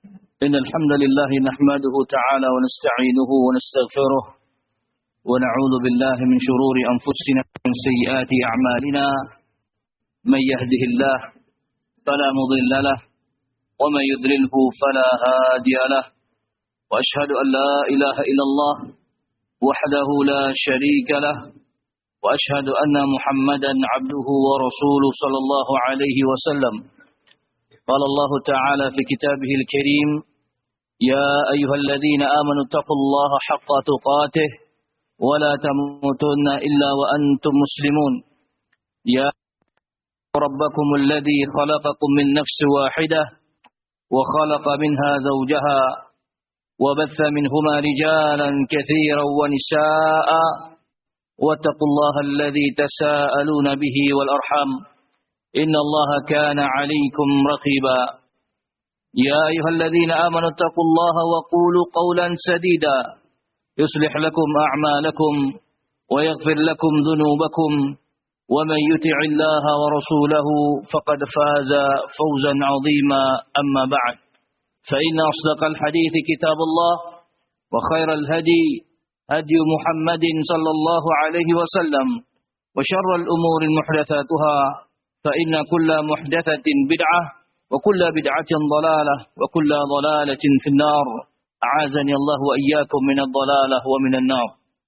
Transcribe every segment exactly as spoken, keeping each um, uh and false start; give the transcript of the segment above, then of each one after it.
إن الحمد لله نحمده تعالى ونستعينه ونستغفره ونعوذ بالله من شرور أنفسنا ومن سيئات أعمالنا من يهده الله فلا مضل له ومن يضلله فلا هادي له وأشهد أن لا إله إلا الله وحده لا شريك له وأشهد أن محمدا عبده ورسوله صلى الله عليه وسلم. قال الله تعالى في كتابه الكريم: يا أيها الذين آمنوا اتقوا الله حق تقاته ولا تموتن إلا وأنتم مسلمون. يا ربكم الذي خلقكم من نفس واحدة وخلق منها زوجها وبث منهما رجالا كثيرا ونساء واتقوا الله الذي تساءلون به والأرحام إن الله كان عليكم رقيبا. يا أيها الذين آمنوا اتقوا الله وقولوا قولا سديدا يصلح لكم أعمالكم ويغفر لكم ذنوبكم ومن يطع الله ورسوله فقد فاز فوزا عظيما. أما بعد، فإن أصدق الحديث كتاب الله وخير الهدي هدي محمد صلى الله عليه وسلم وشر الأمور محدثاتها فإن كل محدثة بدعة وكل بدعة ضلالة وكل ضلالة في النار. أعاذني الله وإياكم من الضلالة ومن النار.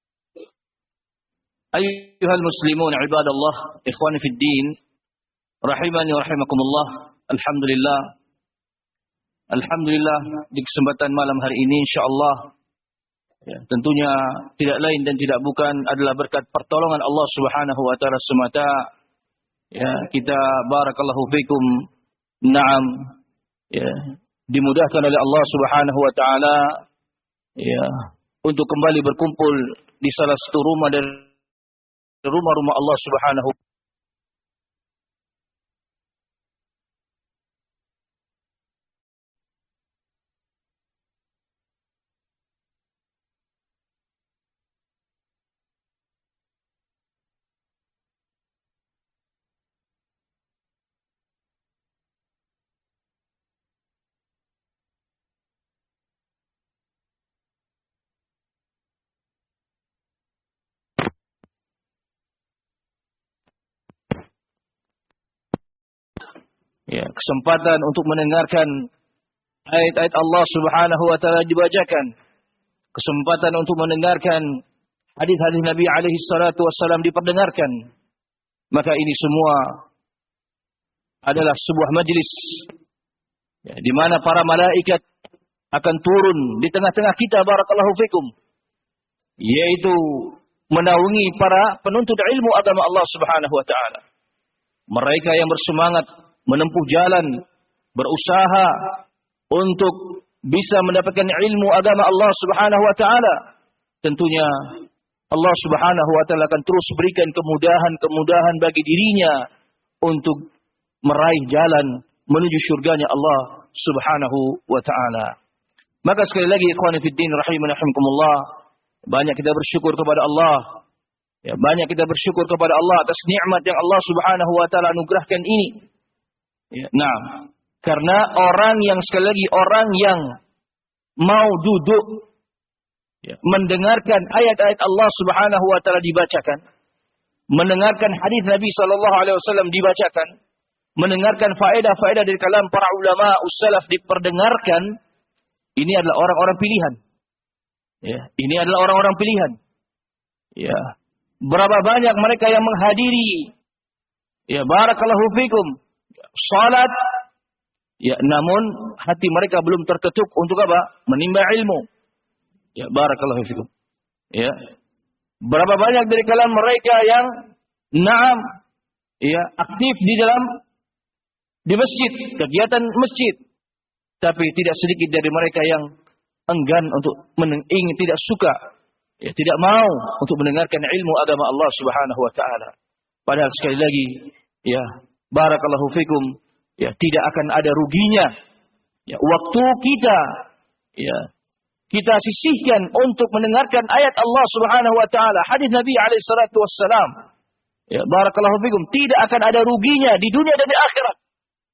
أيها المسلمون عباد الله، إخواني في الدين rahimani wa rahimakumullah. Alhamdulillah Alhamdulillah di kesempatan malam hari ini insyaallah ya, tentunya tidak lain dan tidak bukan adalah berkat pertolongan Allah Subhanahu wa taala semata. Ya, kita barakallahu fikum. Naam, ya, dimudahkan oleh Allah Subhanahu wa taala ya untuk kembali berkumpul di salah satu rumah dari rumah-rumah Allah Subhanahu wa taala. Ya, kesempatan untuk mendengarkan ayat-ayat Allah Subhanahu wa taala dibacakan. Kesempatan untuk mendengarkan hadis-hadis Nabi alaihi salatu wassalam diperdengarkan. Maka ini semua adalah sebuah majlis ya, di mana para malaikat akan turun di tengah-tengah kita barakallahu fikum, yaitu menaungi para penuntut ilmu agama Allah Subhanahu wa taala. Mereka yang bersemangat menempuh jalan, berusaha untuk bisa mendapatkan ilmu agama Allah Subhanahu wa taala. Tentunya Allah Subhanahu wa taala akan terus berikan kemudahan-kemudahan bagi dirinya untuk meraih jalan menuju surganya Allah Subhanahu wa taala. Maka sekali lagi ikhwani fid din rahimani rahimakumullah, banyak kita bersyukur kepada Allah. Ya, banyak kita bersyukur kepada Allah atas nikmat yang Allah Subhanahu wa taala anugerahkan ini. Ya, nah, karena orang yang sekali lagi orang yang mau duduk ya, mendengarkan ayat-ayat Allah Subhanahu wa taala dibacakan, mendengarkan hadis Nabi sallallahu alaihi wasallam dibacakan, mendengarkan faedah-faedah dari kalam para ulama ussalaf diperdengarkan, ini adalah orang-orang pilihan. Ya, ini adalah orang-orang pilihan. Ya, berapa banyak mereka yang menghadiri ya barakallahu fikum salat, ya, namun hati mereka belum terketuk untuk apa? Menimba ilmu. Ya, barakallahu fikum. Ya. Berapa banyak dari kalangan mereka yang naam, ya, aktif di dalam di masjid, kegiatan masjid. Tapi tidak sedikit dari mereka yang enggan untuk ingin tidak suka, ya, tidak mau untuk mendengarkan ilmu agama Allah Subhanahu wa taala. Padahal sekali lagi, ya, barakallahu fikum, ya, tidak akan ada ruginya. Ya, waktu kita, ya, kita sisihkan untuk mendengarkan ayat Allah Subhanahu wa taala, hadis Nabi alaihi salatu wassalam. Ya, barakallahu fikum, tidak akan ada ruginya di dunia dan di akhirat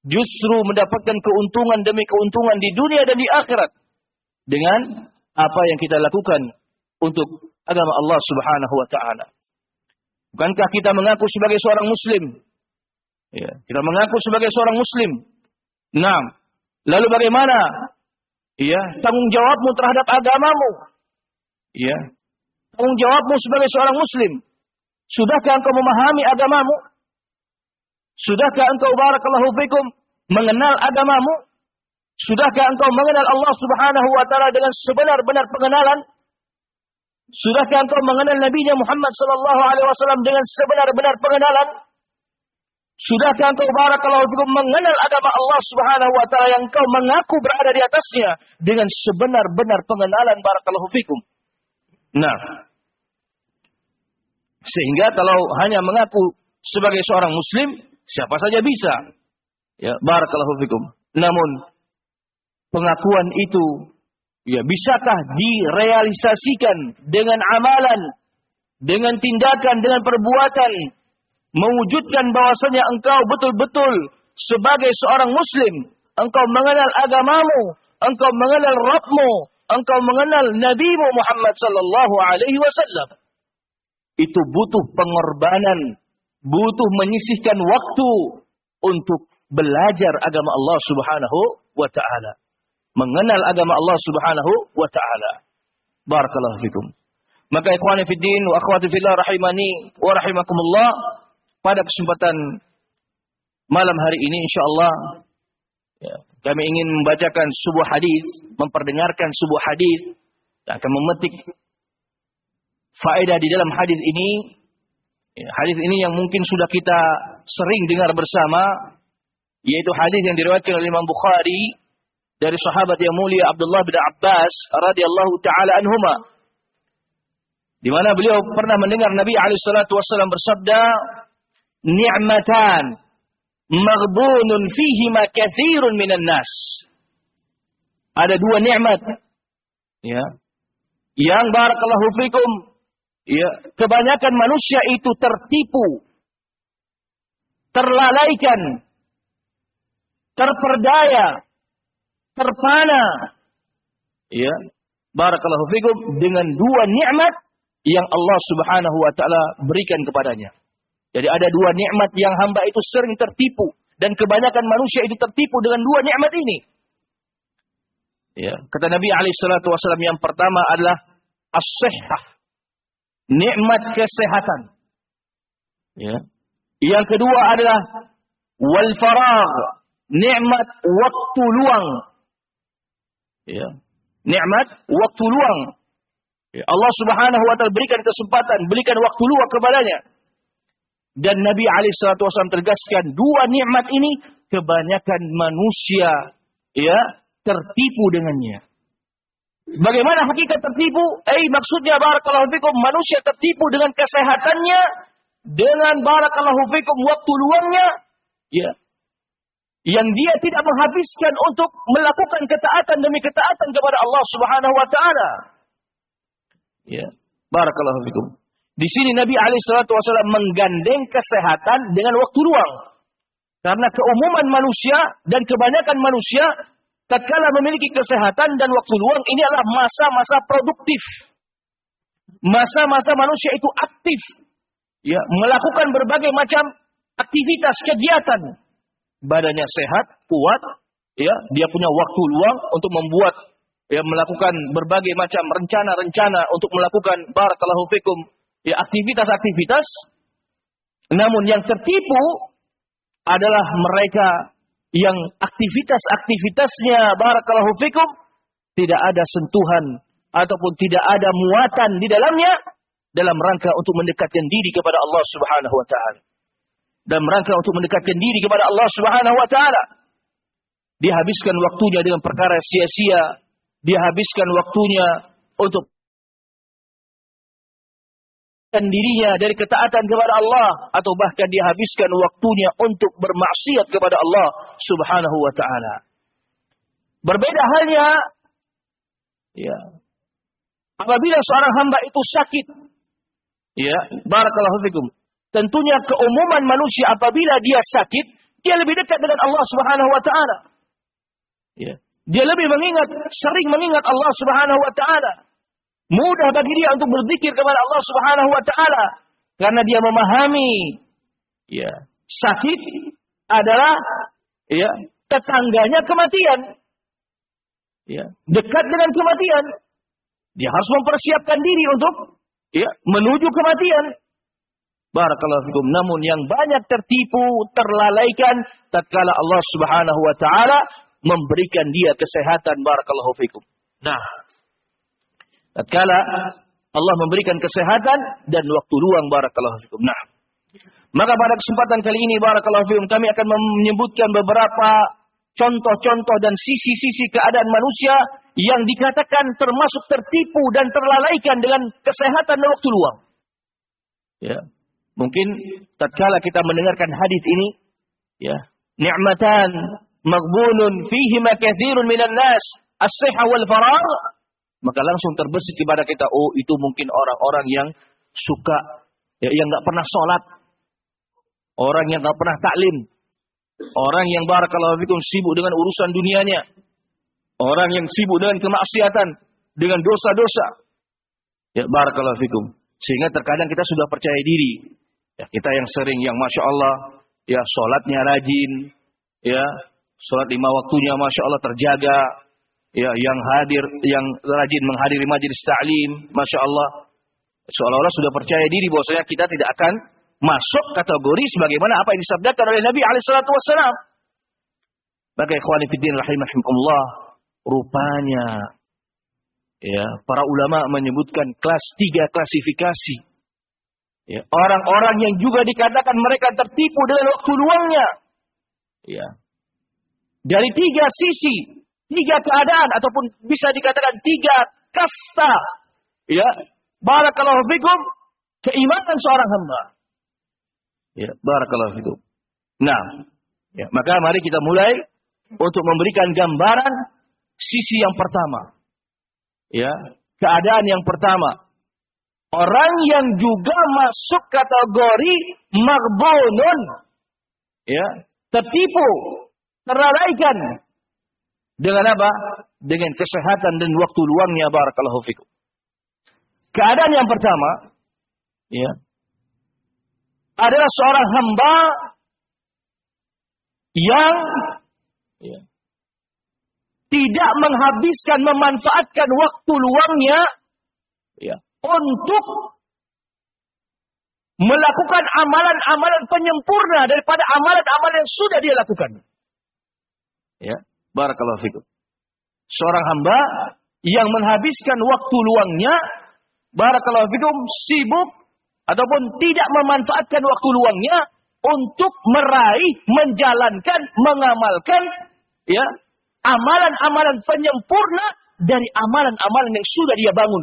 justru mendapatkan keuntungan demi keuntungan di dunia dan di akhirat dengan apa yang kita lakukan untuk agama Allah Subhanahu wa taala. Bukankah kita mengaku sebagai seorang muslim? Ya, kita mengaku sebagai seorang muslim. Nah, lalu bagaimana ya tanggung jawabmu terhadap agamamu? Ya, tanggung jawabmu sebagai seorang muslim. Sudahkah engkau memahami agamamu? Sudahkah engkau barakallahu fikum mengenal agamamu? Sudahkah engkau mengenal Allah Subhanahu wa taala dengan sebenar-benar pengenalan? Sudahkah engkau mengenal Nabi Muhammad sallallahu alaihi wasallam dengan sebenar-benar pengenalan? Sudahkah engkau barakallahu fikum mengenal agama Allah Subhanahu wa taala yang engkau mengaku berada di atasnya dengan sebenar-benar pengenalan barakallahu fikum? Nah, sehingga kalau hanya mengaku sebagai seorang muslim, siapa saja bisa. Ya, barakallahu fikum. Namun pengakuan itu ya bisakah direalisasikan dengan amalan, dengan tindakan, dengan perbuatan, mewujudkan bahwasanya engkau betul-betul sebagai seorang muslim, engkau mengenal agamamu, engkau mengenal Rabbmu, engkau mengenal Nabimu Muhammad sallallahu alaihi wasallam. Itu butuh pengorbanan, butuh menyisihkan waktu untuk belajar agama Allah Subhanahu wa taala. Mengenal agama Allah Subhanahu wa taala. Barakallahu fikum. Maka ikhwani fid din wa akhwati fillah rahimani wa rahimakumullah, pada kesempatan malam hari ini insyaallah ya, kami ingin membacakan sebuah hadis, memperdengarkan sebuah hadis yang akan memetik faedah di dalam hadis ini. Ya, hadis ini yang mungkin sudah kita sering dengar bersama, yaitu hadis yang diriwayatkan oleh Imam Bukhari dari sahabat yang mulia Abdullah bin Abbas radhiyallahu taala anhuma, di mana beliau pernah mendengar Nabi alaihi salatu wasallam bersabda, "Ni'matan maghbunun fihima katsirun minan nas." Ada dua nikmat ya, yang barakallahu fikum ya, kebanyakan manusia itu tertipu, terlalaikan, terperdaya, terpana, ya, barakallahu fikum, dengan dua nikmat yang Allah Subhanahu wa taala berikan kepadanya. Jadi ada dua nikmat yang hamba itu sering tertipu, dan kebanyakan manusia itu tertipu dengan dua nikmat ini. Ya, kata Nabi alaihi salatu wasallam, yang pertama adalah as-sihhah, nikmat kesehatan. Ya. Yang kedua adalah wal faragh, nikmat waktu luang. Ya. Nikmat waktu luang. Ya. Allah Subhanahu wa taala berikan kesempatan, berikan waktu luang kepadanya. Dan Nabi alaihi salatu wasallam tegaskan, dua nikmat ini kebanyakan manusia ya tertipu dengannya. Bagaimana hakikat tertipu? Eh, maksudnya barakallahu fikum, manusia tertipu dengan kesehatannya, dengan barakallahu fikum waktu luangnya, ya, yang dia tidak menghabiskan untuk melakukan ketaatan demi ketaatan kepada Allah Subhanahu wa taala. Ya, barakallahu fikum. Di sini Nabi alaihi salatu wasallam menggandeng kesehatan dengan waktu luang. Karena keumuman manusia dan kebanyakan manusia tatkala memiliki kesehatan dan waktu luang, ini adalah masa-masa produktif. Masa-masa manusia itu aktif, ya, melakukan berbagai macam aktivitas, kegiatan. Badannya sehat, kuat, ya, dia punya waktu luang untuk membuat, ya, melakukan berbagai macam rencana-rencana untuk melakukan barakallahu fikum, ya, aktivitas-aktivitas. Namun yang tertipu adalah mereka yang aktivitas-aktivitasnya barakallahu fikum tidak ada sentuhan ataupun tidak ada muatan di dalamnya dalam rangka untuk mendekatkan diri kepada Allah Subhanahu wa taala. Dalam rangka untuk mendekatkan diri kepada Allah Subhanahu wa taala. Dia habiskan waktunya dengan perkara sia-sia, dia habiskan waktunya untuk dirinya dari ketaatan kepada Allah, atau bahkan dia habiskan waktunya untuk bermaksiat kepada Allah Subhanahu wa taala. Berbeda halnya ya apabila seorang hamba itu sakit, ya, barakallahu fikum. Tentunya keumuman manusia apabila dia sakit, dia lebih dekat dengan Allah Subhanahu wa taala. Ya. Dia lebih mengingat, sering mengingat Allah Subhanahu wa taala. Mudah bagi dia untuk berzikir kepada Allah Subhanahu wa taala karena dia memahami ya, sakit adalah ya, tetangganya kematian. Ya, dekat dengan kematian. Dia harus mempersiapkan diri untuk ya, menuju kematian. Barakallahu fikum. Namun yang banyak tertipu, terlalaikan tatkala Allah Subhanahu wa taala memberikan dia kesehatan. Barakallahu fikum. Nah, tatkala Allah memberikan kesehatan dan waktu luang. Barakallahu fikum. Nah, maka pada kesempatan kali ini barakallahu fikum kami akan menyebutkan beberapa contoh-contoh dan sisi-sisi keadaan manusia yang dikatakan termasuk tertipu dan terlalaikan dengan kesehatan dan waktu luang. Ya. Mungkin tatkala kita mendengarkan hadis ini, ya, ni'matan maghbunun fihima katsirun minan nas, as-sihha wal faragh, maka langsung terbesit kepada kita, oh itu mungkin orang-orang yang suka ya, yang enggak pernah sholat, orang yang enggak pernah taklim, orang yang barakallahu fikum sibuk dengan urusan dunianya, orang yang sibuk dengan kemaksiatan, dengan dosa-dosa. Ya barakallahu fikum. Sehingga terkadang kita sudah percaya diri. Ya, kita yang sering, yang Masya Allah, ya sholatnya rajin, ya sholat lima waktunya Masya Allah terjaga, ya yang hadir, yang rajin menghadiri majelis ta'lim, Masya Allah, seolah-olah sudah percaya diri bahwasanya kita tidak akan masuk kategori sebagaimana apa yang disabdakan oleh Nabi alaihi salatu wasallam. Maka ikhwani fiddin rahimakumullah, rupanya ya para ulama menyebutkan kelas tiga klasifikasi. Ya, orang-orang yang juga dikatakan mereka tertipu dengan waktu luangnya. Ya. Dari tiga sisi, tiga keadaan ataupun bisa dikatakan tiga kasta. Ya, barakallahu fikum, keimanan seorang hamba. Ya, barakallahu fikum. Nah, ya, maka mari kita mulai untuk memberikan gambaran sisi yang pertama. Ya, keadaan yang pertama. Orang yang juga masuk kategori maghbunun, ya, tertipu, terlalaikan dengan apa? Dengan kesehatan dan waktu luangnya barakallahu fikum. Keadaan yang pertama, ya, adalah seorang hamba yang ya, tidak menghabiskan, memanfaatkan waktu luangnya ya, untuk melakukan amalan-amalan penyempurna daripada amalan-amalan yang sudah dia lakukan. Ya, barakallahu fikum. Seorang hamba yang menghabiskan waktu luangnya, barakallahu fikum, sibuk ataupun tidak memanfaatkan waktu luangnya untuk meraih, menjalankan, mengamalkan ya, amalan-amalan penyempurna dari amalan-amalan yang sudah dia bangun.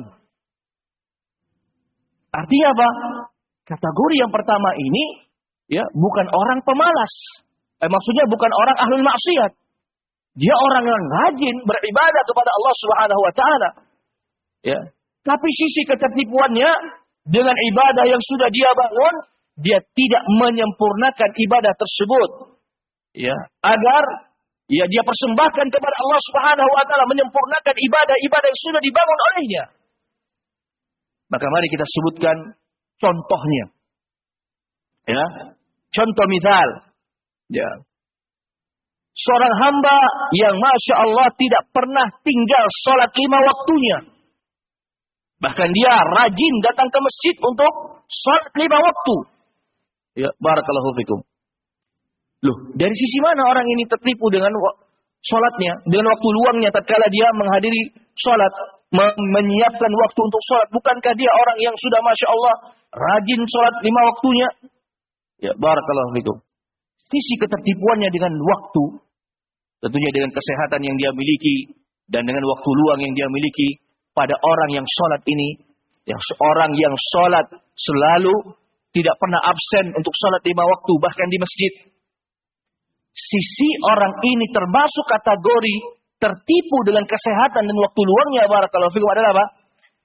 Artinya apa? Kategori yang pertama ini ya bukan orang pemalas. Eh, maksudnya bukan orang ahlul maksiat. Dia orang yang rajin beribadah kepada Allah Subhanahu wa taala. Ya. Tapi sisi ketertipuannya dengan ibadah yang sudah dia bangun, dia tidak menyempurnakan ibadah tersebut. Ya, agar ya dia persembahkan kepada Allah Subhanahu wa taala, menyempurnakan ibadah-ibadah yang sudah dibangun olehnya. Maka mari kita sebutkan contohnya. Ya. Contoh misal. Ya. Seorang hamba yang Masya Allah tidak pernah tinggal sholat lima waktunya. Bahkan dia rajin datang ke masjid untuk sholat lima waktu. Ya, barakallahu fikum. Loh, dari sisi mana orang ini tertipu dengan sholatnya, dengan waktu luangnya tatkala dia menghadiri sholat, menyiapkan waktu untuk sholat? Bukankah dia orang yang sudah Masya Allah rajin sholat lima waktunya? Ya, barakallahu fikum. Sisi ketertipuannya dengan waktu, tentunya dengan kesehatan yang dia miliki dan dengan waktu luang yang dia miliki pada orang yang sholat ini, yang seorang yang sholat selalu tidak pernah absen untuk sholat lima waktu bahkan di masjid. Sisi orang ini termasuk kategori tertipu dengan kesehatan dan waktu luangnya barakallahu fikum adalah apa?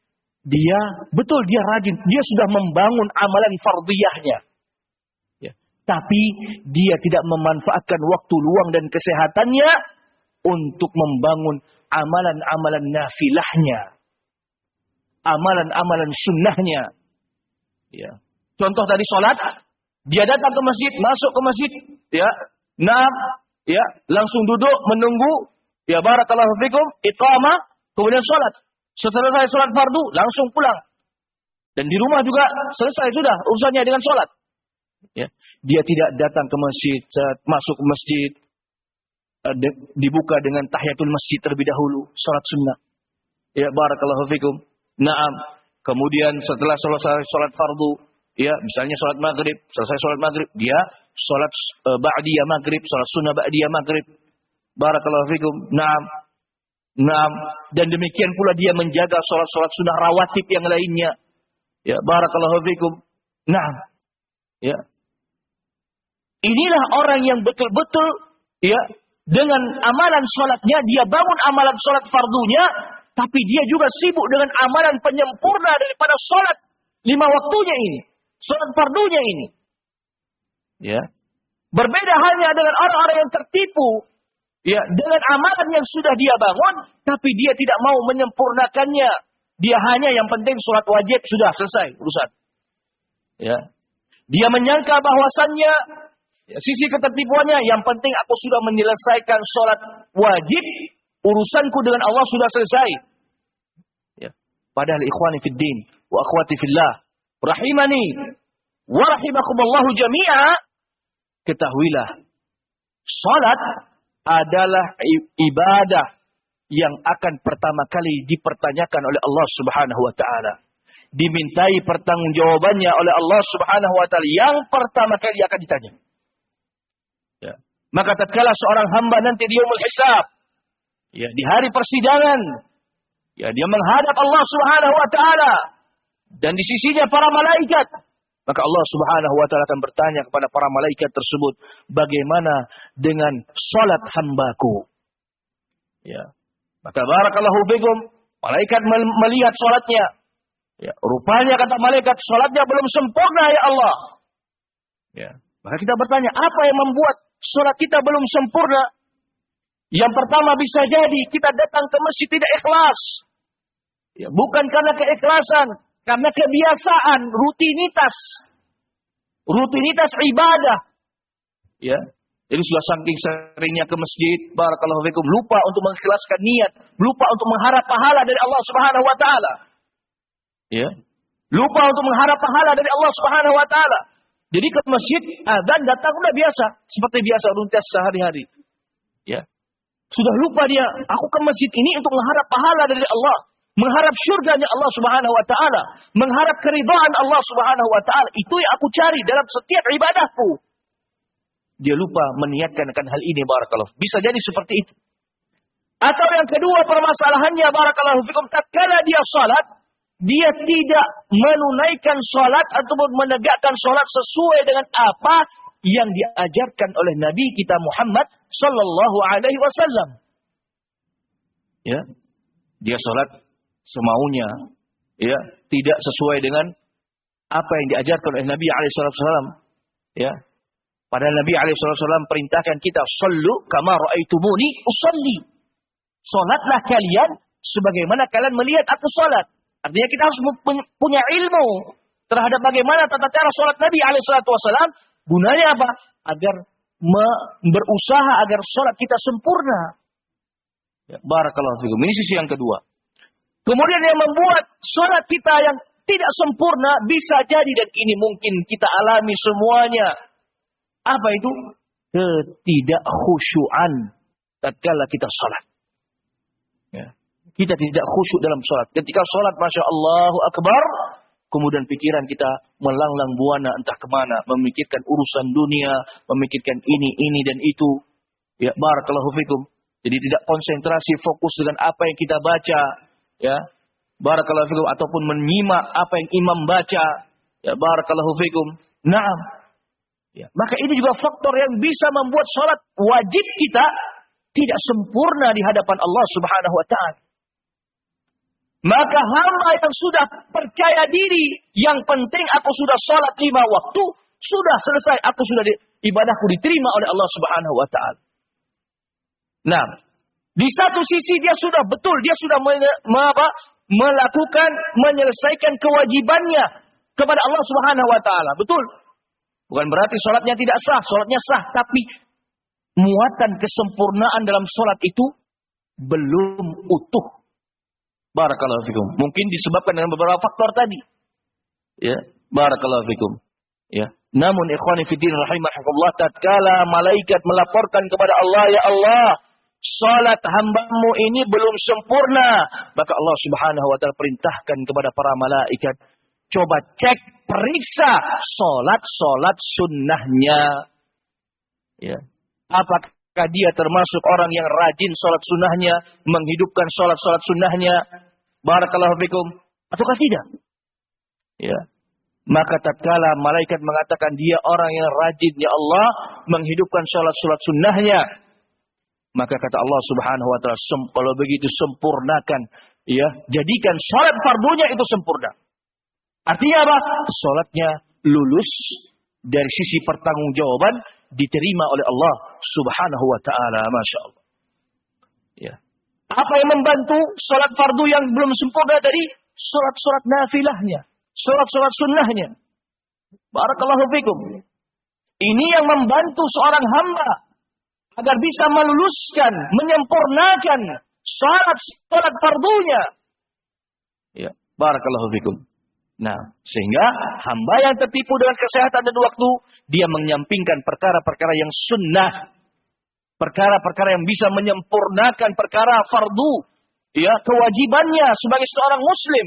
Dia betul dia rajin, dia sudah membangun amalan fardhiyahnya. Ya. Tapi dia tidak memanfaatkan waktu luang dan kesehatannya untuk membangun amalan-amalan nafilahnya. Amalan-amalan sunnahnya. Ya. Contoh tadi sholat. Dia datang ke masjid, masuk ke masjid. Ya. Nah, ya, langsung duduk, menunggu. Ya, barakallahu fikum, iqamah, kemudian sholat. Setelah saya sholat fardu, langsung pulang. Dan di rumah juga selesai sudah urusannya dengan sholat. Ya. Dia tidak datang ke masjid, masuk ke masjid, dibuka dengan tahiyatul masjid terlebih dahulu, sholat sunnah. Ya, barakallahu fikum. Naam. Kemudian setelah selesai sholat fardu, ya, misalnya sholat maghrib, selesai sholat maghrib, dia sholat uh, ba'diyah maghrib, sholat sunnah ba'diyah maghrib. Barakallahu fikum. Naam. Naam. Dan demikian pula dia menjaga sholat-sholat sunnah rawatib yang lainnya. Ya, barakallahu fikum. Naam. Ya. Inilah orang yang betul-betul, ya, dengan amalan sholatnya, dia bangun amalan sholat fardunya, tapi dia juga sibuk dengan amalan penyempurna daripada sholat lima waktunya ini. Sholat fardunya ini. Ya. Berbeda halnya dengan orang-orang yang tertipu, ya, dengan amalan yang sudah dia bangun, tapi dia tidak mau menyempurnakannya. Dia hanya yang penting sholat wajib, sudah selesai urusan. Ya. Dia menyangka bahwasannya, ya, sisi ketertipuannya, yang penting aku sudah menyelesaikan sholat wajib, urusanku dengan Allah sudah selesai. Ya. Padahal ikhwani fid din, wa akhwati fillah, rahimani, wa rahimakumullahu jami'a, ketahuilah, sholat adalah ibadah yang akan pertama kali dipertanyakan oleh Allah Subhanahu wa taala. Dimintai pertanggungjawabannya oleh Allah Subhanahu wa taala, yang pertama kali akan ditanya. Ya. Maka tatkala seorang hamba nanti di yaumul hisab, ya, di hari persidangan, ya, dia menghadap Allah Subhanahu wa taala dan di sisinya para malaikat, maka Allah Subhanahu wa taala akan bertanya kepada para malaikat tersebut, bagaimana dengan salat hambaku? Ya. Maka barakallahu fikum, malaikat melihat salatnya. Ya, rupanya kata malaikat, salatnya belum sempurna ya Allah. Ya. Maka kita bertanya, apa yang membuat salat kita belum sempurna? Yang pertama bisa jadi kita datang ke masjid tidak ikhlas. Ya, bukan karena keikhlasan, karena kebiasaan, rutinitas. Rutinitas ibadah. Ya. Jadi sudah saking seringnya ke masjid, barakallahu fikum, lupa untuk mengikhlaskan niat, lupa untuk mengharap pahala dari Allah Subhanahu wa taala. Ya. Lupa untuk mengharap pahala dari Allah Subhanahu wa taala. Jadi ke masjid, azan datang udah biasa, seperti biasa rutinitas sehari-hari. Ya. Sudah lupa dia, aku ke masjid ini untuk mengharap pahala dari Allah, mengharap syurganya Allah Subhanahu wa taala, mengharap keridhaan Allah Subhanahu wa taala. Itu yang aku cari dalam setiap ibadahku. Dia lupa meniatkan akan hal ini, barakallahu. Bisa jadi seperti itu. Atau yang kedua permasalahannya, barakallahu fikum, tatkala dia salat, dia tidak menunaikan salat ataupun menegakkan salat sesuai dengan apa yang diajarkan oleh Nabi kita Muhammad sallallahu alaihi wasallam. Ya. Dia salat semaunya, ya, tidak sesuai dengan apa yang diajarkan oleh Nabi alaihi wasallam, ya. Padahal Nabi alaihi wasallam perintahkan kita, "Shallu kama ra'aitumuni usalli." Salatlah kalian sebagaimana kalian melihat aku salat. Artinya kita harus punya ilmu terhadap bagaimana tata cara salat Nabi alaihi wasallam. Gunanya apa? Agar berusaha agar salat kita sempurna. Ya, barakallahu fikum. Ini sisi yang kedua. Kemudian yang membuat salat kita yang tidak sempurna bisa jadi, dan ini mungkin kita alami semuanya. Apa itu? Ketidakkhusyuan tatkala kita salat. Ya. Kita tidak khusyuk dalam salat. Ketika salat, Masya Allahu Akbar, kemudian pikiran kita melanglang buana entah kemana, memikirkan urusan dunia, memikirkan ini, ini dan itu. Ya, barakallahu fikum. Jadi tidak konsentrasi, fokus dengan apa yang kita baca. Ya, barakallahu fikum. Ataupun menyimak apa yang imam baca. Ya, barakallahu fikum. Naam. Ya, maka ini juga faktor yang bisa membuat salat wajib kita tidak sempurna di hadapan Allah Subhanahu wa taala. Maka hamba yang sudah percaya diri, yang penting aku sudah salat lima waktu, Sudah selesai, aku sudah di, ibadahku diterima oleh Allah Subhanahu wa taala. Nah, di satu sisi dia sudah betul, dia sudah me, me, apa, melakukan, menyelesaikan kewajibannya kepada Allah Subhanahu wa taala. Betul. Bukan berarti sholatnya tidak sah, sholatnya sah, tapi muatan kesempurnaan dalam sholat itu belum utuh. Barakallahu fikum. Mungkin disebabkan dengan beberapa faktor tadi. Ya, barakallahu fikum. Ya. Namun ikhwani fiddin rahimahullah, tatkala malaikat melaporkan kepada Allah, ya Allah, salat hambamu ini belum sempurna, maka Allah Subhanahu wa taala perintahkan kepada para malaikat, coba cek, periksa salat-salat sunnahnya. Ya. Apakah dia termasuk orang yang rajin salat sunnahnya, menghidupkan salat-salat sunnahnya? Barakallahu fikum. Ataukah tidak? Ya. Maka tatkala malaikat mengatakan dia orang yang rajin, ya Allah, menghidupkan salat-salat sunnahnya, maka kata Allah Subhanahu wa taala, kalau begitu sempurnakan, ya, jadikan salat fardunya itu sempurna. Artinya apa? Salatnya lulus dari sisi pertanggungjawaban, diterima oleh Allah Subhanahu wa taala. Masya Allah. Ya. Apa yang membantu salat fardu yang belum sempurna dari salat-salat nafilahnya, salat-salat sunnahnya? Barakallahu fikum. Ini yang membantu seorang hamba agar bisa meluluskan, menyempurnakan salat-salat fardunya. Ya, barakallahu fikum. Nah, sehingga hamba yang tertipu dengan kesehatan dan waktu, dia menyampingkan perkara-perkara yang sunnah, perkara-perkara yang bisa menyempurnakan perkara fardu, ya, kewajibannya sebagai seorang muslim.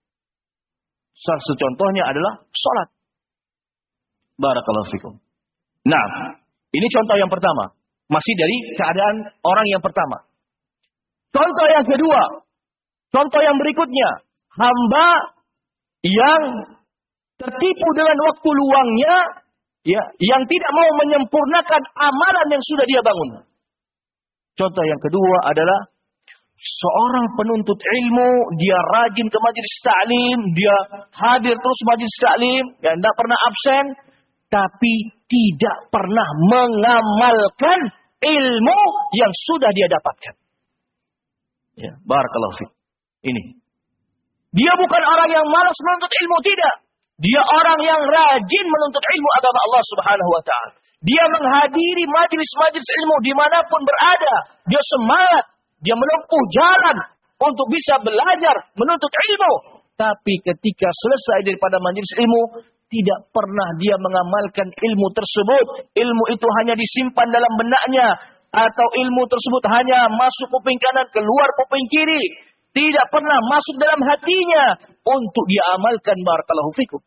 Salah satu contohnya adalah salat. Barakallahu fikum. Nah, ini contoh yang pertama. Masih dari keadaan orang yang pertama. Contoh yang kedua. Contoh yang berikutnya. Hamba yang tertipu dengan waktu luangnya, ya, yang tidak mau menyempurnakan amalan yang sudah dia bangun. Contoh yang kedua adalah seorang penuntut ilmu, dia rajin ke majelis ta'lim, dia hadir terus majelis ta'lim, ya, tidak pernah absen, tapi tidak pernah mengamalkan ilmu yang sudah dia dapatkan. Ya, barakallahu fiik. Ini. Dia bukan orang yang malas menuntut ilmu, tidak. Dia orang yang rajin menuntut ilmu agama Allah Subhanahu wa taala. Dia menghadiri majelis-majelis ilmu dimanapun berada. Dia semangat, dia menempuh jalan untuk bisa belajar, menuntut ilmu. Tapi ketika selesai daripada majelis ilmu, tidak pernah dia mengamalkan ilmu tersebut. Ilmu itu hanya disimpan dalam benaknya. Atau ilmu tersebut hanya masuk kuping kanan, keluar kuping kiri. Tidak pernah masuk dalam hatinya untuk dia amalkan. Barakallahu fikum.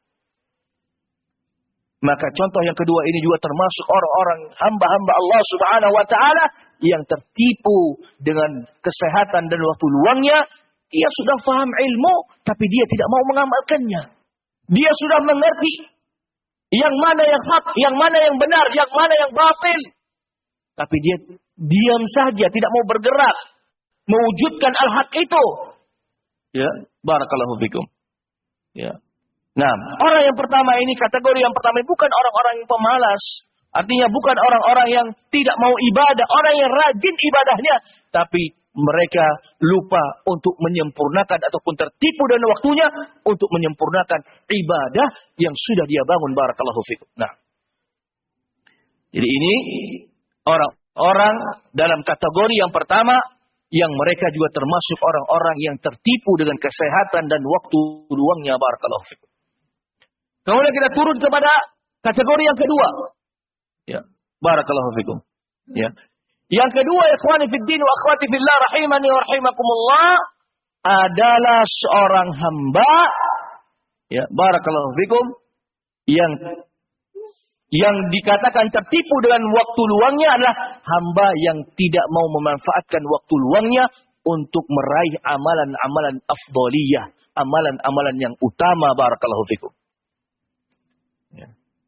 Maka contoh yang kedua ini juga termasuk orang-orang hamba-hamba Allah Subhanahu wa taala yang tertipu dengan kesehatan dan waktu luangnya. Dia sudah faham ilmu, tapi dia tidak mau mengamalkannya. Dia sudah mengerti yang mana yang hak, yang mana yang benar, yang mana yang batil. Tapi dia diam saja, tidak mau bergerak mewujudkan al-haq itu. Ya, barakallahu fikum. Ya. Nah, orang yang pertama ini, kategori yang pertama ini bukan orang-orang yang pemalas. Artinya bukan orang-orang yang tidak mau ibadah, orang yang rajin ibadahnya, tapi mereka lupa untuk menyempurnakan ataupun tertipu dengan waktunya untuk menyempurnakan ibadah yang sudah dia bangun. Barakallahu fikum. Nah, jadi ini orang-orang dalam kategori yang pertama yang mereka juga termasuk orang-orang yang tertipu dengan kesehatan dan waktu luangnya. Barakallahu fikum. Kemudian kita turun kepada kategori yang kedua. Ya, barakallahu fikum. Ya. Yang kedua, ikhwani fiddin wa akhwati fillah rahimani wa rahimakumullah, adalah seorang hamba, ya, barakallahu fikum, yang yang dikatakan tertipu dengan waktu luangnya adalah hamba yang tidak mau memanfaatkan waktu luangnya untuk meraih amalan-amalan afdoliyah, amalan-amalan yang utama. Barakallahu fikum. Ya.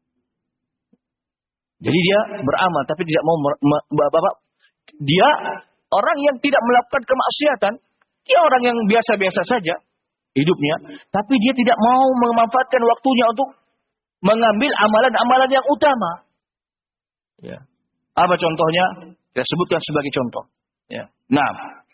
Jadi dia beramal tapi tidak mau bapak dia orang yang tidak melakukan kemaksiatan, dia orang yang biasa-biasa saja hidupnya, tapi dia tidak mau memanfaatkan waktunya untuk mengambil amalan-amalan yang utama. Ya. Apa contohnya? Kita sebutkan sebagai contoh. Ya. Nah,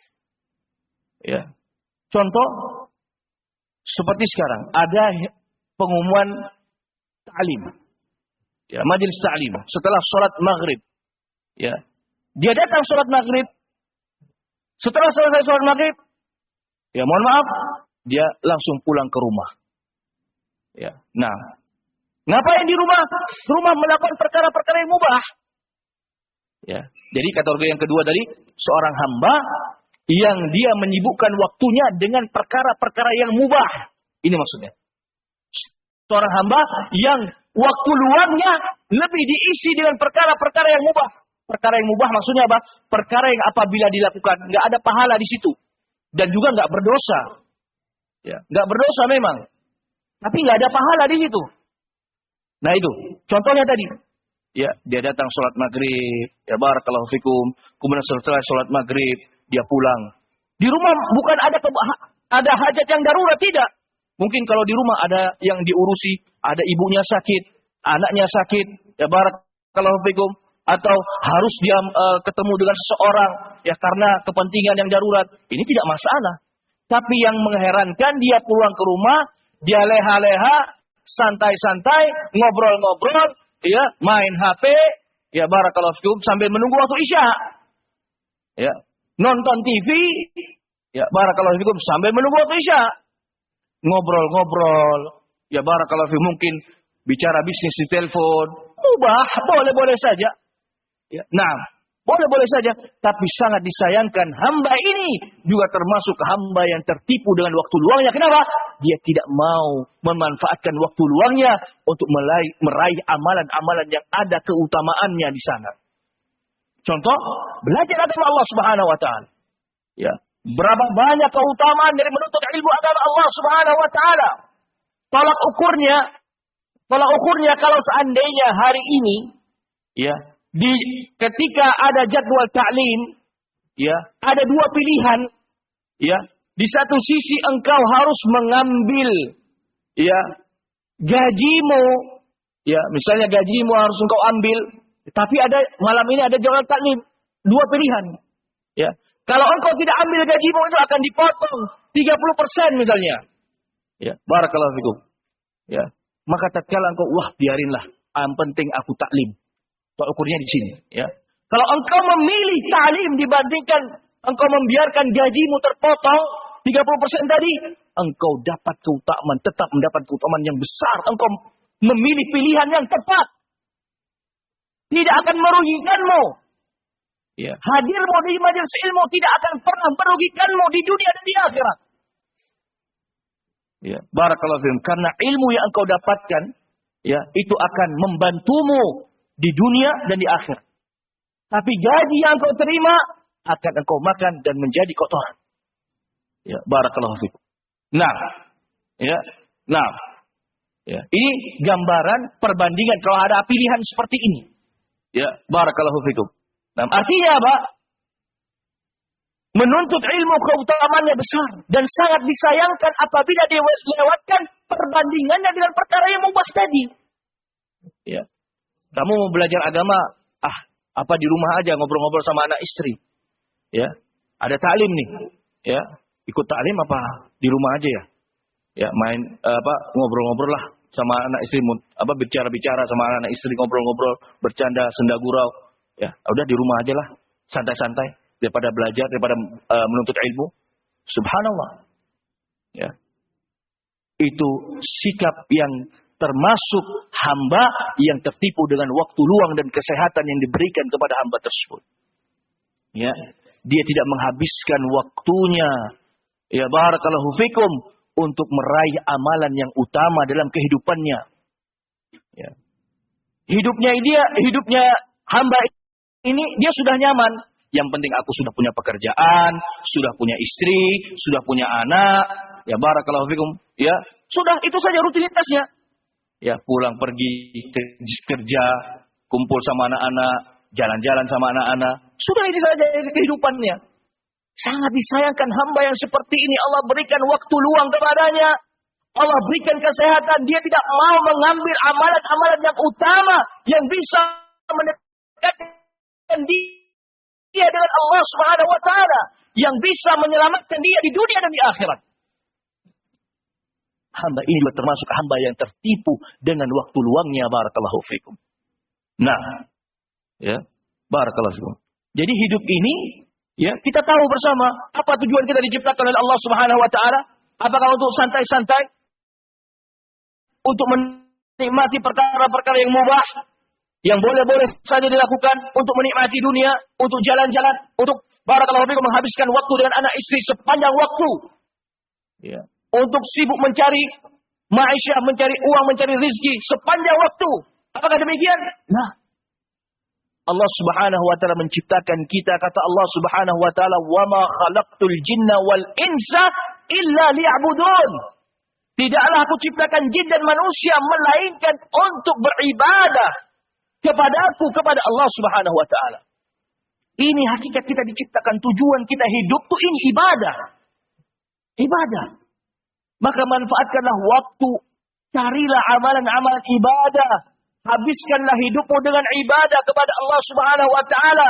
ya. Contoh seperti sekarang ada pengumuman ta'lim. Ya, majelis ta'lim setelah sholat maghrib. Ya. Dia datang sholat maghrib. Setelah selesai sholat maghrib, ya mohon maaf, dia langsung pulang ke rumah. Ya. Nah, ngapain di rumah? Di rumah melakukan perkara-perkara yang mubah. Ya. Jadi kategori yang kedua tadi, seorang hamba yang dia menyibukkan waktunya dengan perkara-perkara yang mubah. Ini maksudnya. Seorang hamba yang waktu luangnya lebih diisi dengan perkara-perkara yang mubah. Perkara yang mubah maksudnya apa? Perkara yang apabila dilakukan nggak ada pahala di situ dan juga nggak berdosa. Ya, nggak berdosa memang, tapi nggak ada pahala di situ. Nah itu contohnya tadi. Ya, dia datang sholat maghrib, ya barakallahu fikum, kemudian setelah sholat maghrib dia pulang. Di rumah bukan ada ada hajat yang darurat, tidak. Mungkin kalau di rumah ada yang diurusi, ada ibunya sakit, anaknya sakit, ya barakallahu fikum, atau harus dia uh, ketemu dengan seseorang ya karena kepentingan yang darurat. Ini tidak masalah. Tapi yang mengherankan dia pulang ke rumah, dia leha-leha, santai-santai, ngobrol-ngobrol, ya, main H P, ya barakallahu fikum sambil menunggu waktu Isya. Ya, nonton T V, ya barakallahu fikum sambil menunggu waktu Isya. Ngobrol-ngobrol, ya barakallahu fikum mungkin bicara bisnis di telepon, mubah, boleh-boleh saja. Ya, nah, boleh-boleh saja, tapi sangat disayangkan hamba ini juga termasuk hamba yang tertipu dengan waktu luangnya. Kenapa? Dia tidak mau memanfaatkan waktu luangnya untuk meraih, meraih amalan-amalan yang ada keutamaannya di sana. Contoh, belajar agama Allah Subhanahu wa taala. Ya, berapa banyak keutamaan dari menuntut ilmu agama Allah Subhanahu wa taala. Tolak ukurnya, tolak ukurnya kalau seandainya hari ini ya Di ketika ada jadwal ta'lim, ya, ada dua pilihan, ya. Di satu sisi engkau harus mengambil, ya, gajimu, ya, misalnya gajimu harus engkau ambil, tapi ada malam ini ada jadwal ta'lim, dua pilihan, ya. Kalau engkau tidak ambil gajimu itu akan dipotong tiga puluh persen misalnya, ya. Barakallahu fikum, ya. Maka tatkala engkau, wah biarinlah, yang penting aku ta'lim. Ukurnya di sini, ya. Kalau engkau memilih ta'lim dibandingkan engkau membiarkan gajimu terpotong tiga puluh persen tadi, engkau dapat keutamaan, tetap mendapat keutamaan yang besar. Engkau memilih pilihan yang tepat. Tidak akan merugikanmu. Ya. Hadirmu di majelis ilmu tidak akan pernah merugikanmu di dunia dan di akhirat. Ya, barakallahu fiikum. Karena ilmu yang engkau dapatkan, ya, itu akan membantumu di dunia dan di akhirat. Tapi gaji yang kau terima akan engkau makan dan menjadi kotoran. Ya, barakallahu fikum. Nah, ya, nah, ya, ini gambaran perbandingan kalau ada pilihan seperti ini. Ya, barakallahu fikum. Nah, artinya apa? Menuntut ilmu keutamaannya besar dan sangat disayangkan apabila dia lewatkan perbandingannya dengan perkara yang mubah tadi. Ya. Kamu mau belajar agama, ah, apa di rumah aja ngobrol-ngobrol sama anak istri. Ya, ada taklim nih. Ya, ikut taklim apa di rumah aja ya? Ya, main apa ngobrol-ngobrol lah sama anak istri, apa bicara-bicara sama anak istri, ngobrol-ngobrol, bercanda, senda gurau. Ya, udah di rumah aja lah, santai-santai daripada belajar, daripada uh, menuntut ilmu. Subhanallah. Ya. Itu sikap yang termasuk hamba yang tertipu dengan waktu luang dan kesehatan yang diberikan kepada hamba tersebut. Ya, dia tidak menghabiskan waktunya, ya barakallahu fikum, untuk meraih amalan yang utama dalam kehidupannya. Ya. Hidupnya dia, hidupnya hamba ini dia sudah nyaman. Yang penting aku sudah punya pekerjaan, sudah punya istri, sudah punya anak, ya barakallahu fikum, ya sudah itu saja rutinitasnya. Ya, pulang pergi kerja, kumpul sama anak-anak, jalan-jalan sama anak-anak. Sudah ini saja kehidupannya. Sangat disayangkan hamba yang seperti ini. Allah berikan waktu luang kepadanya Allah berikan kesehatan, dia tidak mau mengambil amalan-amalan yang utama yang bisa mendekatkan dia dengan Allah Subhanahu wa taala, yang bisa menyelamatkan dia di dunia dan di akhirat. Hamba ini juga termasuk hamba yang tertipu dengan waktu luangnya, barakallahu fikum. Nah, ya, barakallahu fikum. Jadi hidup ini, ya, kita tahu bersama apa tujuan kita diciptakan oleh Allah Subhanahu wa taala. Apakah untuk santai-santai? Untuk menikmati perkara-perkara yang mubah, yang boleh-boleh saja dilakukan, untuk menikmati dunia, untuk jalan-jalan, untuk barakallahu fikum menghabiskan waktu dengan anak istri sepanjang waktu. Ya. Untuk sibuk mencari ma'isyah, mencari uang, mencari rizki sepanjang waktu. Apakah demikian? Nah, Allah Subhanahu wa taala menciptakan kita, kata Allah Subhanahu wa taala, "Wa ma khalaqtul jinna wal insa illa liya'budun." Tidaklah aku ciptakan jin dan manusia melainkan untuk beribadah kepada aku, kepada Allah Subhanahu wa taala. Ini hakikat kita diciptakan, tujuan kita hidup tuh ini ibadah. Ibadah. Maka manfaatkanlah waktu, carilah amalan-amalan ibadah. Habiskanlah hidupmu dengan ibadah kepada Allah Subhanahu wa taala.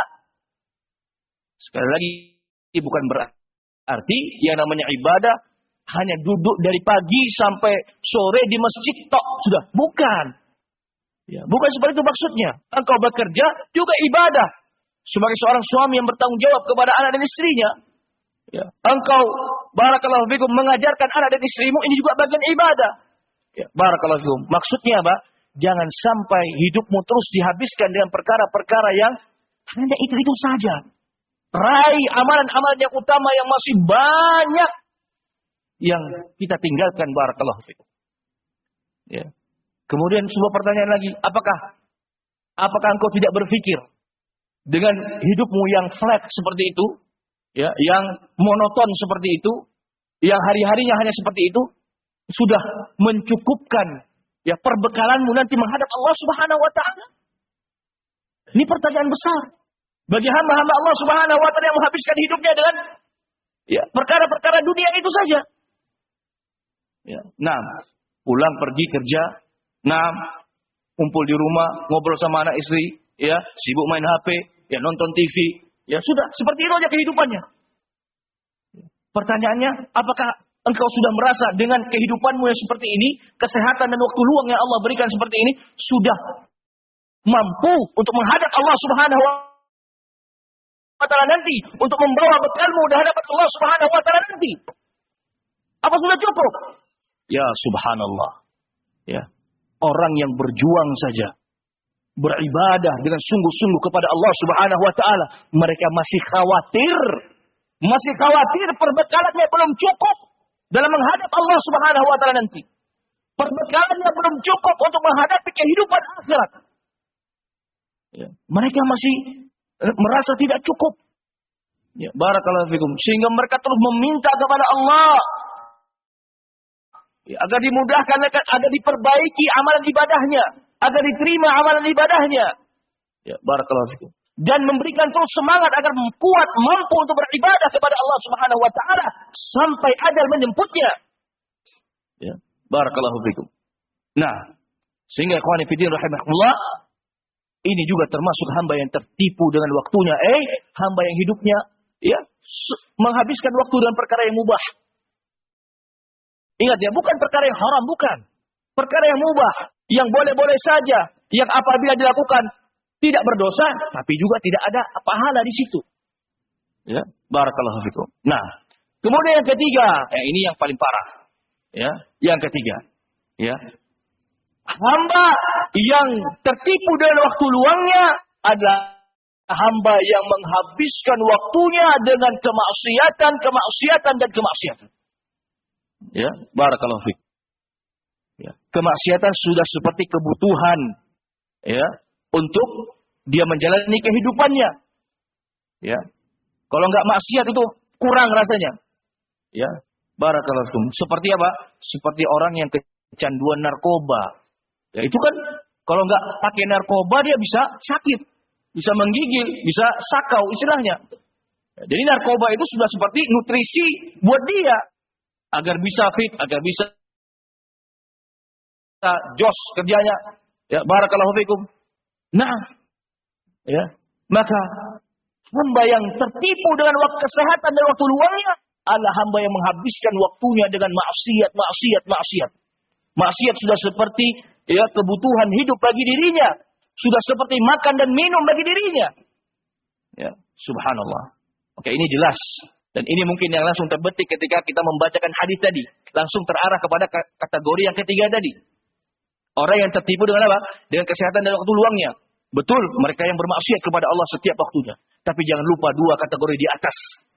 Sekali lagi, bukan berarti yang namanya ibadah hanya duduk dari pagi sampai sore di masjid tok, sudah. Bukan. Ya, bukan seperti itu maksudnya. Engkau bekerja juga ibadah. Sebagai seorang suami yang bertanggung jawab kepada anak dan istrinya. Ya. Engkau, barakallahu fikum, mengajarkan anak dan istrimu, ini juga bagian ibadah. Ya, barakallahu fikum. Maksudnya apa? Jangan sampai hidupmu terus dihabiskan dengan perkara-perkara yang hanya itu-itu saja. Raih amalan-amalan yang utama yang masih banyak yang kita tinggalkan, barakallahu fikum. Ya. Kemudian sebuah pertanyaan lagi, apakah apakah engkau tidak berpikir dengan hidupmu yang flat seperti itu, ya, yang monoton seperti itu, yang hari-harinya hanya seperti itu, sudah mencukupkan ya perbekalanmu nanti menghadap Allah Subhanahu wa taala? Ini pertanyaan besar bagi hamba-hamba Allah Subhanahu wa taala yang menghabiskan hidupnya dengan ya perkara-perkara dunia itu saja. Ya, nah, pulang pergi kerja, nah, kumpul di rumah, ngobrol sama anak istri, ya, sibuk main H P, ya nonton T V, ya sudah, seperti itu aja kehidupannya. Pertanyaannya, apakah engkau sudah merasa dengan kehidupanmu yang seperti ini, kesehatan dan waktu luang yang Allah berikan seperti ini, sudah mampu untuk menghadap Allah Subhanahu wa taala nanti, untuk membawa bekalmu di hadapan Allah Subhanahu wa taala nanti? Apa sudah cukup? Ya subhanallah. Ya. Orang yang berjuang saja, beribadah dengan sungguh-sungguh kepada Allah Subhanahu wa taala, mereka masih khawatir, masih khawatir perbekalannya belum cukup dalam menghadap Allah Subhanahu wa taala nanti. Perbekalannya belum cukup untuk menghadapi kehidupan akhirat. Ya. Mereka masih merasa tidak cukup. Ya, barakallahu fikum. Sehingga mereka terus meminta kepada Allah ya, agar dimudahkan, agar diperbaiki amalan ibadahnya, agar diterima amalan ibadahnya. Ya, barakallahu fikum. Dan memberikan terus semangat agar kuat, mampu untuk beribadah kepada Allah Subhanahu wa taala sampai ajal menjemputnya. Ya, barakallahu fikum. Nah, sehingga ikhwani fillah rahimahullah, ini juga termasuk hamba yang tertipu dengan waktunya. Eh, hamba yang hidupnya ya menghabiskan waktu dengan perkara yang mubah. Ingat ya, bukan perkara yang haram, bukan. Perkara yang mubah, yang boleh-boleh saja, yang apabila dilakukan tidak berdosa, tapi juga tidak ada pahala di situ. Ya, barakallahu fikum. Nah, kemudian yang ketiga, ya ini yang paling parah. Ya, yang ketiga, ya. Hamba yang tertipu dengan waktu luangnya adalah hamba yang menghabiskan waktunya dengan kemaksiatan, kemaksiatan dan kemaksiatan. Ya, barakallahu fiik. Ya, kemaksiatan sudah seperti kebutuhan ya untuk dia menjalani kehidupannya. Ya. Kalau enggak maksiat itu kurang rasanya. Ya, barakallahu fiikum. Seperti apa? Seperti orang yang kecanduan narkoba. Ya, itu kan kalau enggak pakai narkoba dia bisa sakit, bisa menggigil, bisa sakau istilahnya. Ya, jadi narkoba itu sudah seperti nutrisi buat dia. Agar bisa fit, agar bisa jos kerjanya. Ya, barakallahu fikum. Nah, ya, maka hamba yang tertipu dengan waktu kesehatan dan waktu luangnya adalah hamba yang menghabiskan waktunya dengan maksiat, maksiat, maksiat. Maksiat sudah seperti ya kebutuhan hidup bagi dirinya, sudah seperti makan dan minum bagi dirinya. Ya, subhanallah. Oke, ini jelas. Dan ini mungkin yang langsung terbetik ketika kita membacakan hadis tadi. Langsung terarah kepada kategori yang ketiga tadi. Orang yang tertipu dengan apa? Dengan kesehatan dan waktu luangnya. Betul, mereka yang bermaksiat kepada Allah setiap waktunya. Tapi jangan lupa dua kategori di atas.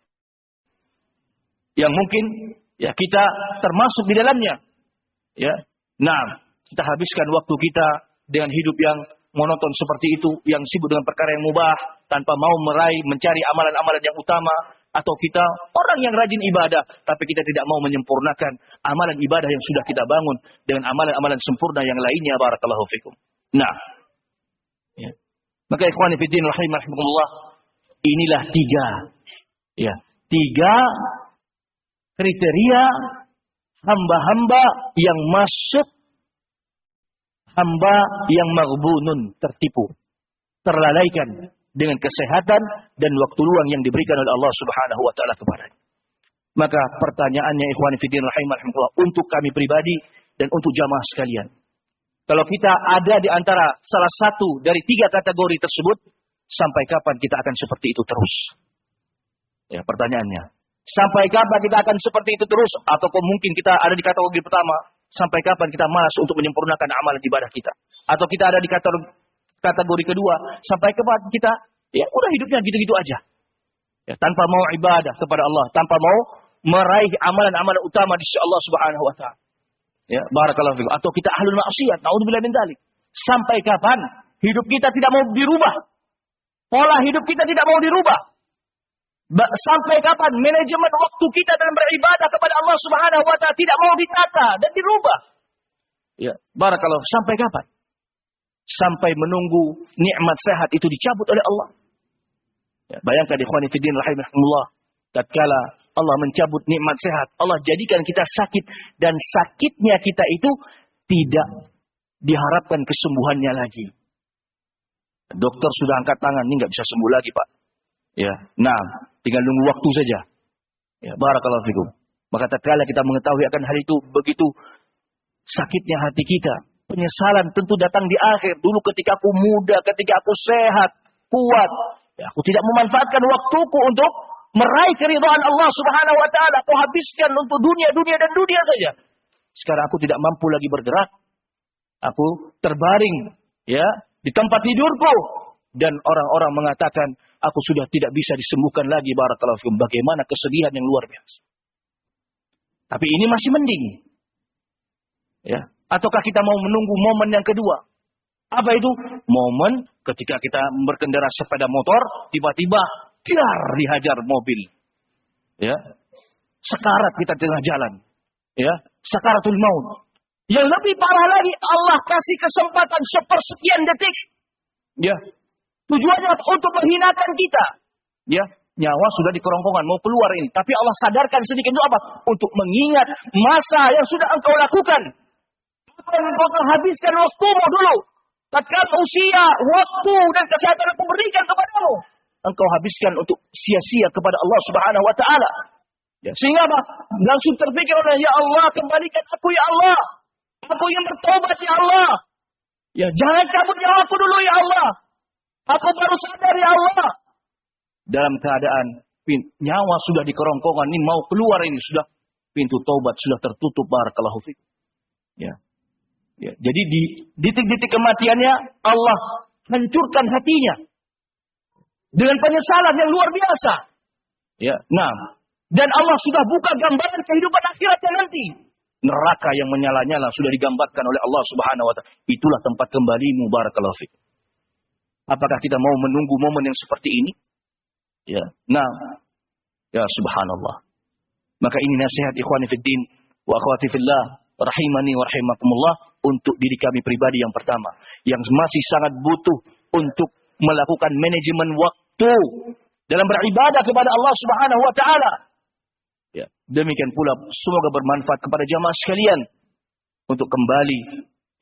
Yang mungkin ya kita termasuk di dalamnya. Ya. Nah, kita habiskan waktu kita dengan hidup yang monoton seperti itu. Yang sibuk dengan perkara yang mubah. Tanpa mau meraih, mencari amalan-amalan yang utama. Atau kita orang yang rajin ibadah, tapi kita tidak mau menyempurnakan amalan ibadah yang sudah kita bangun dengan amalan-amalan sempurna yang lainnya. Barakallahu fikum. Nah, ya. Maka ikhwani fiddin rahimakumullah, inilah tiga, ya, tiga kriteria hamba-hamba yang masuk, hamba yang maghbunun, tertipu, terlalaikan dengan kesehatan dan waktu luang yang diberikan oleh Allah Subhanahu wa taala kepadanya. Maka pertanyaannya ikhwan fillah rahimakumullah untuk kami pribadi dan untuk jamaah sekalian. Kalau kita ada di antara salah satu dari tiga kategori tersebut, sampai kapan kita akan seperti itu terus? Ya, pertanyaannya. Sampai kapan kita akan seperti itu terus? Ataupun mungkin kita ada di kategori pertama, sampai kapan kita malas untuk menyempurnakan amalan ibadah kita? Atau kita ada di kategori Kategori kedua, sampai kapan kita ya udah hidupnya gitu-gitu aja. Ya, tanpa mau ibadah kepada Allah, tanpa mau meraih amalan-amalan utama di sisi Allah Subhanahu wa taala. Ya, barakallahu fikum. Atau kita ahlul maksiat, naudzubillah min dzalik. Sampai kapan hidup kita tidak mau dirubah? Pola hidup kita tidak mau dirubah. Sampai kapan manajemen waktu kita dalam beribadah kepada Allah Subhanahu wa taala tidak mau ditata dan dirubah? Ya, barakallahu. Sampai kapan? Sampai menunggu nikmat sehat itu dicabut oleh Allah. Ya, bayangkan ikhwani fiddin rahimakumullah, tatkala Allah mencabut nikmat sehat, Allah jadikan kita sakit dan sakitnya kita itu tidak diharapkan kesembuhannya lagi. Dokter sudah angkat tangan, ini nggak bisa sembuh lagi, Pak. Ya, nah, tinggal nunggu waktu saja. Ya, barakallahu fikum. Maka tatkala kita mengetahui akan hal itu, begitu sakitnya hati kita, penyesalan tentu datang di akhir. Dulu ketika aku muda, ketika aku sehat, kuat, ya, aku tidak memanfaatkan waktuku untuk meraih keridhaan Allah Subhanahu wa taala. Aku habiskan untuk dunia, dunia dan dunia saja. Sekarang aku tidak mampu lagi bergerak. Aku terbaring ya di tempat tidurku dan orang-orang mengatakan aku sudah tidak bisa disembuhkan lagi. Barakallahu fikum. Bagaimana kesedihan yang luar biasa. Tapi ini masih mending. Ya, ataukah kita mau menunggu momen yang kedua? Apa itu? Momen ketika kita berkendara sepeda motor, tiba-tiba biar dihajar mobil. Ya. Sekarat kita tengah jalan. Ya, sakaratul maut. Yang lebih parah lagi, Allah kasih kesempatan sepersekian detik. Ya. Tujuannya untuk menghinakan kita. Ya, nyawa sudah di kerongkongan mau keluar ini, tapi Allah sadarkan sedikit itu apa? Untuk mengingat masa yang sudah engkau lakukan. Apa yang engkau telah habiskan waktumu dulu. Tatkala usia, waktu dan kesehatan aku berikan kepadamu, engkau habiskan untuk sia-sia kepada Allah Subhanahu wa taala. Ya, sehingga apa? Langsung terpikir oleh, ya Allah, kembalikan aku ya Allah. Aku yang bertobat ya Allah. Ya, jangan cabut nyawaku dulu ya Allah. Aku baru sadar ya Allah. Dalam keadaan nyawa sudah di kerongkongan, ini mau keluar ini sudah pintu taubat sudah tertutup. Barakallahu fikum. Ya. Ya, jadi di detik-detik kematiannya Allah hancurkan hatinya dengan penyesalan yang luar biasa. Ya, nah, dan Allah sudah buka gambaran kehidupan akhiratnya nanti. Neraka yang menyala-nyala sudah digambarkan oleh Allah Subhanahu wa taala. Itulah tempat kembalimu. Barakallahu fikum. Apakah kita mau menunggu momen yang seperti ini? Ya, nah, ya subhanallah. Maka ini nasihat ikhwani fiddin wa akhwati fillah rahimani wa rahimakumullah untuk diri kami pribadi yang pertama, yang masih sangat butuh untuk melakukan manajemen waktu dalam beribadah kepada Allah Subhanahu wa taala. Ya, demikian pula semoga bermanfaat kepada jamaah sekalian untuk kembali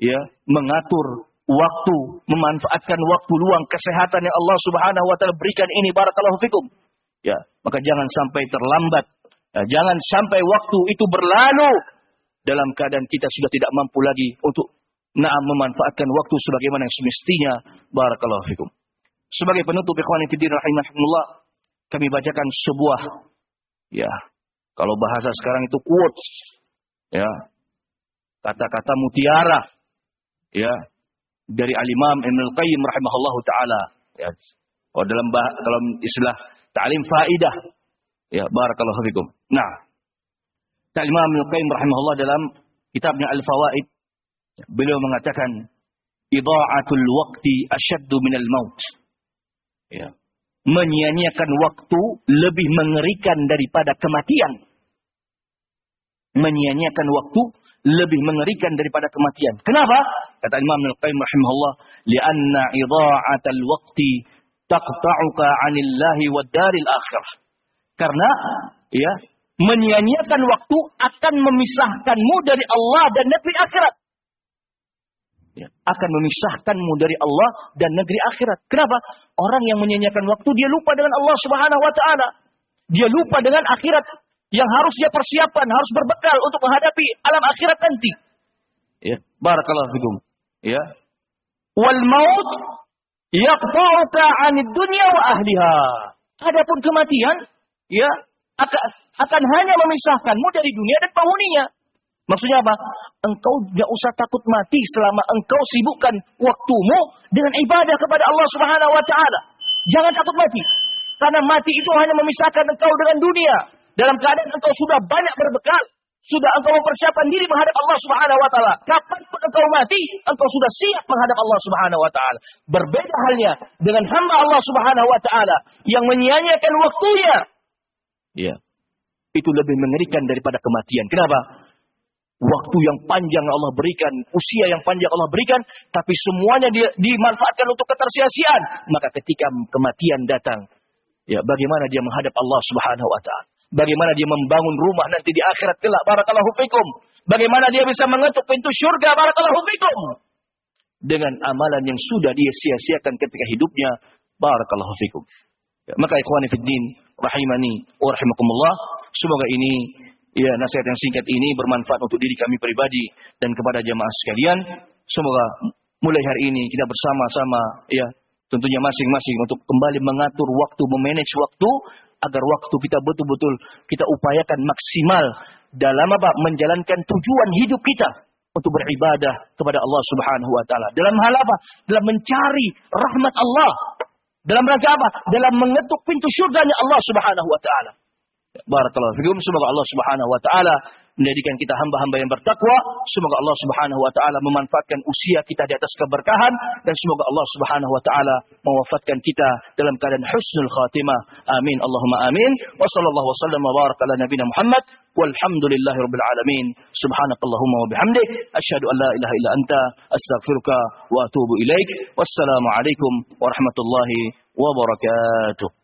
ya, mengatur waktu, memanfaatkan waktu luang kesehatan yang Allah Subhanahu wa taala berikan ini, barakallahu fikum. Ya, maka jangan sampai terlambat. Ya, jangan sampai waktu itu berlalu dalam keadaan kita sudah tidak mampu lagi untuk na'am memanfaatkan waktu sebagaimana yang semestinya, barakallahu fikum. Sebagai penutup, ikhwani fillah rahimakumullah, kami bacakan sebuah, ya, kalau bahasa sekarang itu quotes, ya, kata-kata mutiara, ya, dari Al-Imam Ibnul Qayyim rahimahullahu taala, ya. Oh, dalam bah- dalam istilah ta'lim faidah, ya, barakallahu fikum. Nah, Al-Imam Ibnul Qayyim rahimahullah dalam kitabnya Al-Fawaid, beliau mengatakan idha'atul waqti asyaddu minal maut. Ya. Menyia-nyiakan waktu lebih mengerikan daripada kematian. Menyia-nyiakan waktu lebih mengerikan daripada kematian. Kenapa? Kata Imam Al-Qayyim rahimahullah, li'anna idha'atal waqti taqta'uka 'anillahi wad daril akhirah. Karena ya, menyia-nyiakan waktu akan memisahkanmu dari Allah dan negeri akhirat. Ya, akan memisahkanmu dari Allah dan negeri akhirat. Kenapa? Orang yang menyia-nyiakan waktu, dia lupa dengan Allah Subhanahu wa taala. Dia lupa dengan akhirat yang harus dia persiapkan, harus berbekal untuk menghadapi alam akhirat nanti. Ya, barakallahu fikum. Ya. Wal maut yaqta'uka 'anid dunya wa ahliha. Adapun kematian, ya, akan, akan hanya memisahkanmu dari dunia dan penghuninya. Maksudnya apa? Engkau tidak usah takut mati selama engkau sibukkan waktumu dengan ibadah kepada Allah Subhanahu wa taala. Jangan takut mati. Karena mati itu hanya memisahkan engkau dengan dunia. Dalam keadaan engkau sudah banyak berbekal, sudah engkau mempersiapkan diri menghadap Allah Subhanahu wa taala. Kapanpun engkau mati, engkau sudah siap menghadap Allah Subhanahu wa taala. Berbeda halnya dengan hamba Allah Subhanahu wa taala yang menyia-nyiakan waktunya. Ya. Itu lebih mengerikan daripada kematian. Kenapa? Waktu yang panjang Allah berikan, usia yang panjang Allah berikan, tapi semuanya dia dimanfaatkan untuk ketersia-siaan. Maka ketika kematian datang, ya, bagaimana dia menghadap Allah Subhanahu wa taala? Bagaimana dia membangun rumah nanti di akhirat kelak, barakallahu fikum? Bagaimana dia bisa mengetuk pintu syurga, barakallahu fikum? Dengan amalan yang sudah dia sia-siakan ketika hidupnya, barakallahu fikum. Ya, maka ikhwani fiddin rahimani wa rahimakumullah, semoga ini, ya, nasihat yang singkat ini bermanfaat untuk diri kami pribadi dan kepada jamaah sekalian. Semoga mulai hari ini kita bersama-sama, ya, tentunya masing-masing untuk kembali mengatur waktu, memanage waktu, agar waktu kita betul-betul kita upayakan maksimal dalam apa? Menjalankan tujuan hidup kita untuk beribadah kepada Allah Subhanahu wa taala. Dalam hal apa? Dalam mencari rahmat Allah. Dalam rangka apa? Dalam mengetuk pintu syurganya Allah Subhanahu wa taala. Barakallahu fikum. Semoga Allah Subhanahu wa taala menjadikan kita hamba-hamba yang bertakwa. Semoga Allah Subhanahu wa taala memanfaatkan usia kita di atas keberkahan, dan semoga Allah Subhanahu wa taala mewafatkan kita dalam keadaan husnul khatimah. Amin Allahumma amin. Wa sallallahu wasallam wa baraka ala nabiyina Muhammad walhamdulillahi rabbil alamin. Subhanakallahumma wa bihamdik asyhadu an la ilaha illa anta astaghfiruka wa atubu ilaik. Wassalamu alaikum warahmatullahi wabarakatuh.